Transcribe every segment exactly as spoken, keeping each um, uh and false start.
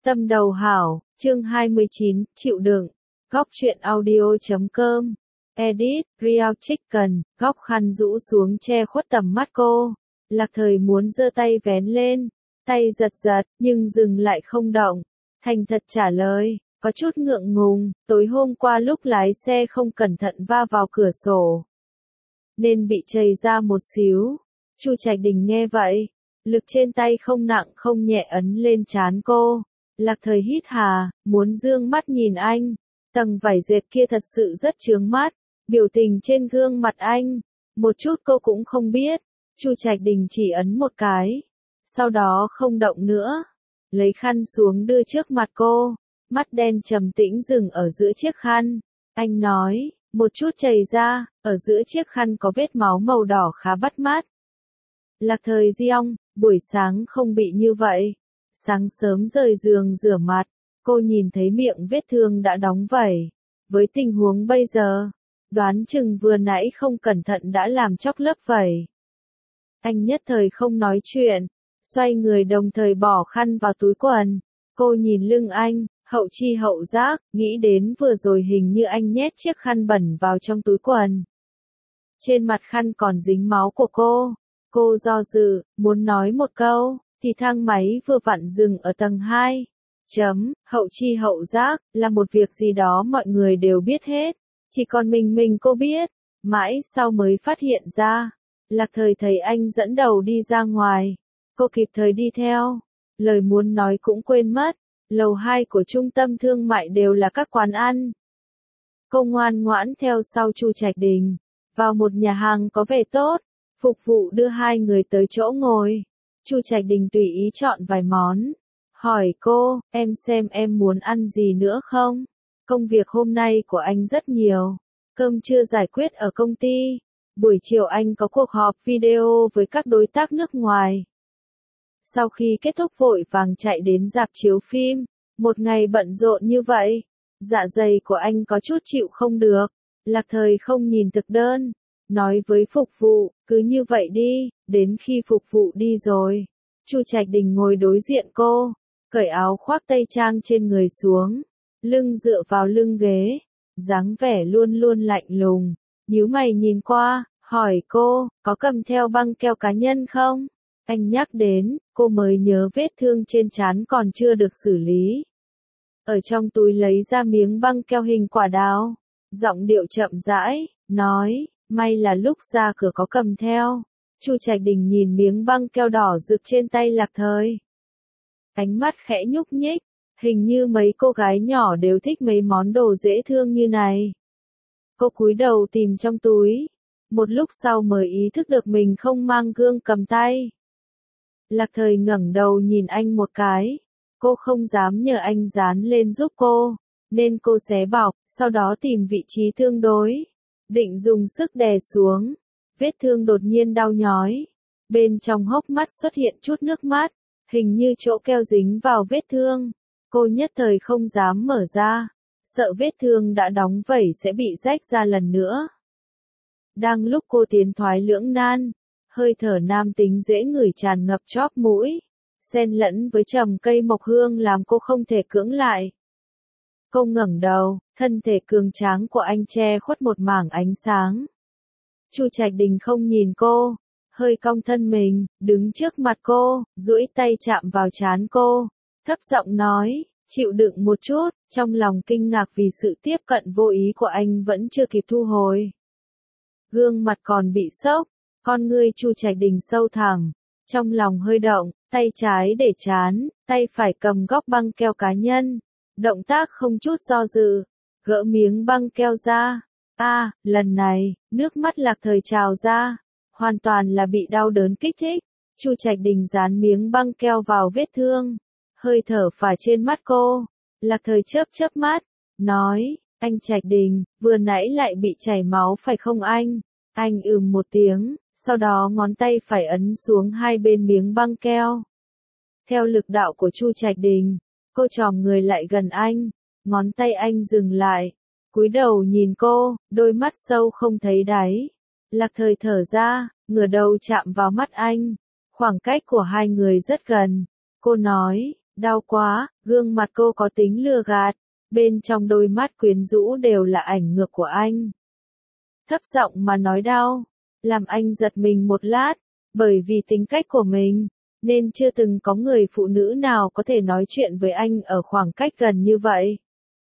Tâm đầu hảo, chương hai mươi chín, chịu đựng. Góc truyện audio chấm com. Edit, Real Chicken, góc khăn rũ xuống che khuất tầm mắt cô. Lạc Thời muốn giơ tay vén lên, tay giật giật, nhưng dừng lại không động. Thành thật trả lời, có chút ngượng ngùng, tối hôm qua lúc lái xe không cẩn thận va vào cửa sổ, nên bị chảy ra một xíu. Chu Trạch Đình nghe vậy, lực trên tay không nặng không nhẹ ấn lên trán cô. Lạc Thời hít hà, muốn dương mắt nhìn anh. Tầng vải dệt kia thật sự rất chướng mắt. Biểu tình trên gương mặt anh, một chút cô cũng không biết. Chu Trạch Đình chỉ ấn một cái, sau đó không động nữa. Lấy khăn xuống đưa trước mặt cô, mắt đen trầm tĩnh dừng ở giữa chiếc khăn. Anh nói, một chút chảy ra, ở giữa chiếc khăn có vết máu màu đỏ khá bắt mắt. Lạc Thời giong, buổi sáng không bị như vậy. Sáng sớm rời giường rửa mặt, cô nhìn thấy miệng vết thương đã đóng vảy. Với tình huống bây giờ, đoán chừng vừa nãy không cẩn thận đã làm chóc lớp vảy. Anh nhất thời không nói chuyện, xoay người đồng thời bỏ khăn vào túi quần. Cô nhìn lưng anh, hậu chi hậu giác, nghĩ đến vừa rồi hình như anh nhét chiếc khăn bẩn vào trong túi quần. Trên mặt khăn còn dính máu của cô. Cô do dự, muốn nói một câu, thì thang máy vừa vặn dừng ở tầng hai. Chấm, hậu chi hậu giác, là một việc gì đó mọi người đều biết hết. Chỉ còn mình mình cô biết, mãi sau mới phát hiện ra. Lạc Thời thấy anh dẫn đầu đi ra ngoài. Cô kịp thời đi theo. Lời muốn nói cũng quên mất. Lầu hai của trung tâm thương mại đều là các quán ăn. Cô ngoan ngoãn theo sau Chu Trạch Đình. Vào một nhà hàng có vẻ tốt. Phục vụ đưa hai người tới chỗ ngồi. Chu Trạch Đình tùy ý chọn vài món. Hỏi cô, em xem em muốn ăn gì nữa không? Công việc hôm nay của anh rất nhiều. Cơm chưa giải quyết ở công ty. Buổi chiều anh có cuộc họp video với các đối tác nước ngoài. Sau khi kết thúc vội vàng chạy đến rạp chiếu phim. Một ngày bận rộn như vậy. Dạ dày của anh có chút chịu không được. Lạc Thời không nhìn thực đơn. Nói với phục vụ, cứ như vậy đi, đến khi phục vụ đi rồi. Chu Trạch Đình ngồi đối diện cô, cởi áo khoác tây trang trên người xuống, lưng dựa vào lưng ghế, dáng vẻ luôn luôn lạnh lùng, nhíu mày nhìn qua, hỏi cô, có cầm theo băng keo cá nhân không? Anh nhắc đến, cô mới nhớ vết thương trên trán còn chưa được xử lý. Ở trong túi lấy ra miếng băng keo hình quả đào, giọng điệu chậm rãi, nói, may là lúc ra cửa có cầm theo. Chu Trạch Đình nhìn miếng băng keo đỏ rực trên tay Lạc Thời. Ánh mắt khẽ nhúc nhích, hình như mấy cô gái nhỏ đều thích mấy món đồ dễ thương như này. Cô cúi đầu tìm trong túi, một lúc sau mới ý thức được mình không mang gương cầm tay. Lạc Thời ngẩng đầu nhìn anh một cái, cô không dám nhờ anh dán lên giúp cô, nên cô xé bọc, sau đó tìm vị trí tương đối. Định dùng sức đè xuống, vết thương đột nhiên đau nhói. Bên trong hốc mắt xuất hiện chút nước mắt, hình như chỗ keo dính vào vết thương. Cô nhất thời không dám mở ra, sợ vết thương đã đóng vảy sẽ bị rách ra lần nữa. Đang lúc cô tiến thoái lưỡng nan, hơi thở nam tính dễ ngửi tràn ngập chóp mũi, xen lẫn với trầm cây mộc hương làm cô không thể cưỡng lại. Cô ngẩng đầu, thân thể cường tráng của anh che khuất một mảng ánh sáng. Chu Trạch Đình không nhìn cô, hơi cong thân mình, đứng trước mặt cô, duỗi tay chạm vào trán cô, thấp giọng nói, chịu đựng một chút, trong lòng kinh ngạc vì sự tiếp cận vô ý của anh vẫn chưa kịp thu hồi. Gương mặt còn bị sốc, con ngươi Chu Trạch Đình sâu thẳm, trong lòng hơi động, tay trái để trán, tay phải cầm góc băng keo cá nhân. Động tác không chút do dự, gỡ miếng băng keo ra. A, à, lần này, nước mắt Lạc Thời trào ra, hoàn toàn là bị đau đớn kích thích. Chu Trạch Đình dán miếng băng keo vào vết thương, hơi thở phả trên mắt cô. Lạc Thời chớp chớp mắt, nói, anh Trạch Đình, vừa nãy lại bị chảy máu phải không anh? Anh ừm một tiếng, sau đó ngón tay phải ấn xuống hai bên miếng băng keo. Theo lực đạo của Chu Trạch Đình, cô chòm người lại gần anh, ngón tay anh dừng lại, cúi đầu nhìn cô, đôi mắt sâu không thấy đáy. Lạc Thời thở ra, ngửa đầu chạm vào mắt anh, khoảng cách của hai người rất gần. Cô nói, Đau quá, gương mặt cô có tính lừa gạt, bên trong đôi mắt quyến rũ đều là ảnh ngược của anh. Thấp giọng mà nói đau, làm anh giật mình một lát, bởi vì tính cách của mình, nên chưa từng có người phụ nữ nào có thể nói chuyện với anh ở khoảng cách gần như vậy.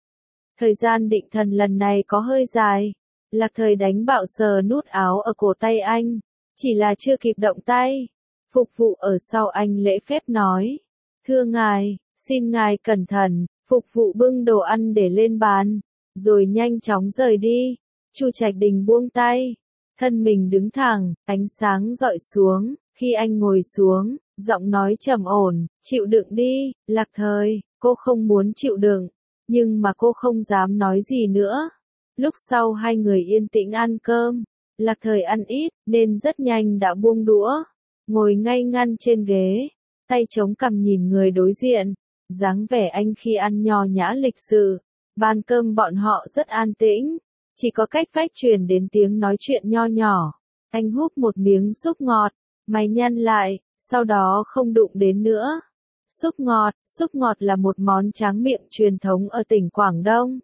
Thời gian định thần lần này có hơi dài, Lạc Thời đánh bạo sờ nút áo ở cổ tay anh, chỉ là chưa kịp động tay. Phục vụ ở sau anh lễ phép nói, thưa ngài, xin ngài cẩn thận. Phục vụ bưng đồ ăn để lên bàn, rồi nhanh chóng rời đi. Chu Trạch Đình buông tay, thân mình đứng thẳng, ánh sáng dọi xuống, khi anh ngồi xuống, giọng nói trầm ổn, chịu đựng đi, Lạc Thời, cô không muốn chịu đựng, nhưng mà cô không dám nói gì nữa. Lúc sau hai người yên tĩnh ăn cơm, Lạc Thời ăn ít, nên rất nhanh đã buông đũa, ngồi ngay ngắn trên ghế, tay chống cằm nhìn người đối diện. Dáng vẻ anh khi ăn nho nhã lịch sự, bàn cơm bọn họ rất an tĩnh, chỉ có cách vách truyền đến tiếng nói chuyện nho nhỏ. Anh húp một miếng súp ngọt, mày nhăn lại, sau đó không đụng đến nữa. Súp ngọt, súp ngọt là một món tráng miệng truyền thống ở tỉnh Quảng Đông.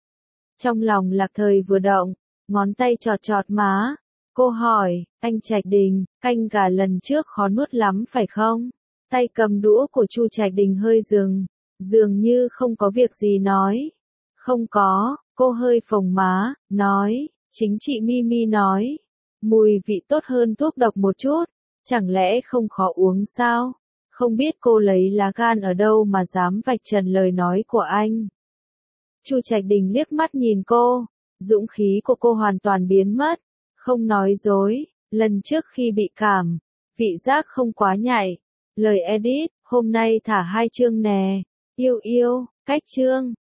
Trong lòng Lạc Thời vừa động, ngón tay chọt chọt má. Cô hỏi, anh Trạch Đình, canh gà lần trước khó nuốt lắm phải không? Tay cầm đũa của Chu Trạch Đình hơi dừng, dường như không có việc gì nói. Không có, cô hơi phồng má, nói, chính chị Mimi nói, mùi vị tốt hơn thuốc độc một chút, chẳng lẽ không khó uống sao? Không biết cô lấy lá gan ở đâu mà dám vạch trần lời nói của anh. Chu Trạch Đình liếc mắt nhìn cô, dũng khí của cô hoàn toàn biến mất, không nói dối, lần trước khi bị cảm, vị giác không quá nhạy. Lời edit, hôm nay thả hai chương nè, yêu yêu, cách chương.